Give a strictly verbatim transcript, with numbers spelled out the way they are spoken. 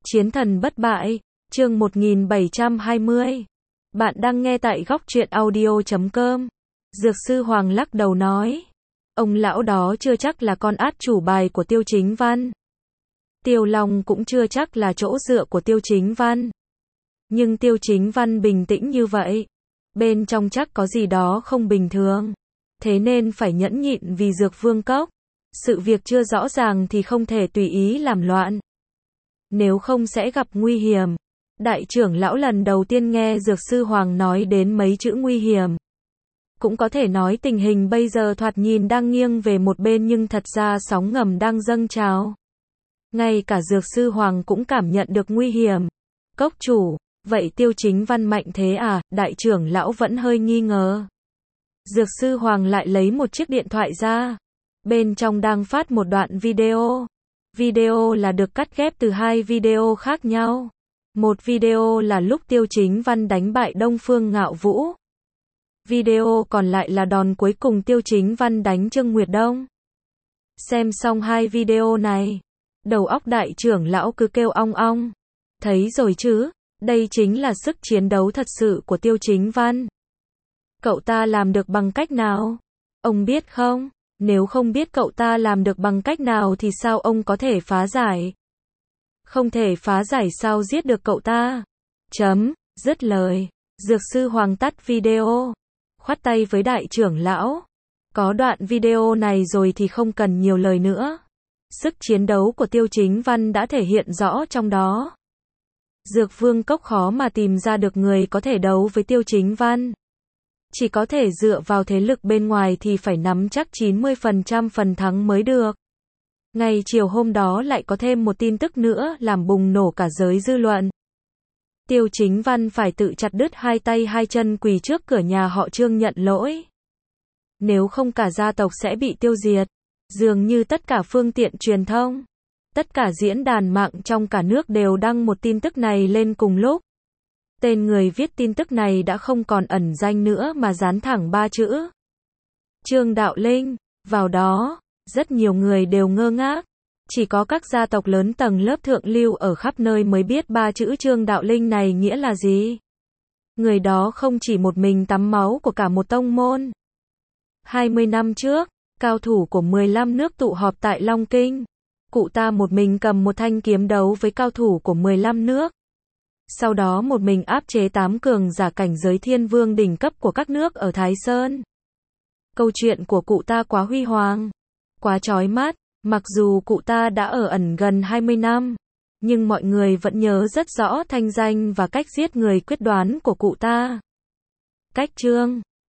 Chiến thần bất bại, chương một nghìn bảy trăm hai mươi. Bạn đang nghe tại góc truyện audio chấm com. Dược sư Hoàng lắc đầu nói. Ông lão đó chưa chắc là con át chủ bài của Tiêu Chính Văn. Tiêu Long cũng chưa chắc là chỗ dựa của Tiêu Chính Văn. Nhưng Tiêu Chính Văn bình tĩnh như vậy. Bên trong chắc có gì đó không bình thường. Thế nên phải nhẫn nhịn vì Dược Vương Cốc. Sự việc chưa rõ ràng thì không thể tùy ý làm loạn. Nếu không sẽ gặp nguy hiểm. Đại trưởng lão lần đầu tiên nghe Dược sư Hoàng nói đến mấy chữ nguy hiểm. Cũng có thể nói tình hình bây giờ thoạt nhìn đang nghiêng về một bên nhưng thật ra sóng ngầm đang dâng trào. Ngay cả Dược sư Hoàng cũng cảm nhận được nguy hiểm. Cốc chủ, vậy Tiêu Chính Văn mạnh thế à? Đại trưởng lão vẫn hơi nghi ngờ. Dược sư Hoàng lại lấy một chiếc điện thoại ra. Bên trong đang phát một đoạn video. Video là được cắt ghép từ hai video khác nhau. Một video là lúc Tiêu Chính Văn đánh bại Đông Phương Ngạo Vũ. Video còn lại là đòn cuối cùng Tiêu Chính Văn đánh Trương Nguyệt Đông. Xem xong hai video này, đầu óc đại trưởng lão cứ kêu ong ong. Thấy rồi chứ, đây chính là sức chiến đấu thật sự của Tiêu Chính Văn. Cậu ta làm được bằng cách nào? Ông biết không? Nếu không biết cậu ta làm được bằng cách nào thì sao ông có thể phá giải? Không thể phá giải sao giết được cậu ta? Chấm, dứt lời. Dược sư Hoàng tắt video. Khoát tay với đại trưởng lão. Có đoạn video này rồi thì không cần nhiều lời nữa. Sức chiến đấu của Tiêu Chính Văn đã thể hiện rõ trong đó. Dược Vương Cốc khó mà tìm ra được người có thể đấu với Tiêu Chính Văn. Chỉ có thể dựa vào thế lực bên ngoài thì phải nắm chắc chín mươi phần trăm phần thắng mới được. Ngày chiều hôm đó lại có thêm một tin tức nữa làm bùng nổ cả giới dư luận. Tiêu Chính Văn phải tự chặt đứt hai tay hai chân quỳ trước cửa nhà họ Trương nhận lỗi. Nếu không cả gia tộc sẽ bị tiêu diệt. Dường như tất cả phương tiện truyền thông, tất cả diễn đàn mạng trong cả nước đều đăng một tin tức này lên cùng lúc. Tên người viết tin tức này đã không còn ẩn danh nữa mà dán thẳng ba chữ. Trương Đạo Linh, vào đó, rất nhiều người đều ngơ ngác. Chỉ có các gia tộc lớn tầng lớp thượng lưu ở khắp nơi mới biết ba chữ Trương Đạo Linh này nghĩa là gì. Người đó không chỉ một mình tắm máu của cả một tông môn. hai mươi năm trước, cao thủ của mười lăm nước tụ họp tại Long Kinh. Cụ ta một mình cầm một thanh kiếm đấu với cao thủ của mười lăm nước. Sau đó một mình áp chế tám cường giả cảnh giới thiên vương đỉnh cấp của các nước ở Thái Sơn. Câu chuyện của cụ ta quá huy hoàng, quá chói mắt, mặc dù cụ ta đã ở ẩn gần hai mươi năm, nhưng mọi người vẫn nhớ rất rõ thanh danh và cách giết người quyết đoán của cụ ta. Cách Trương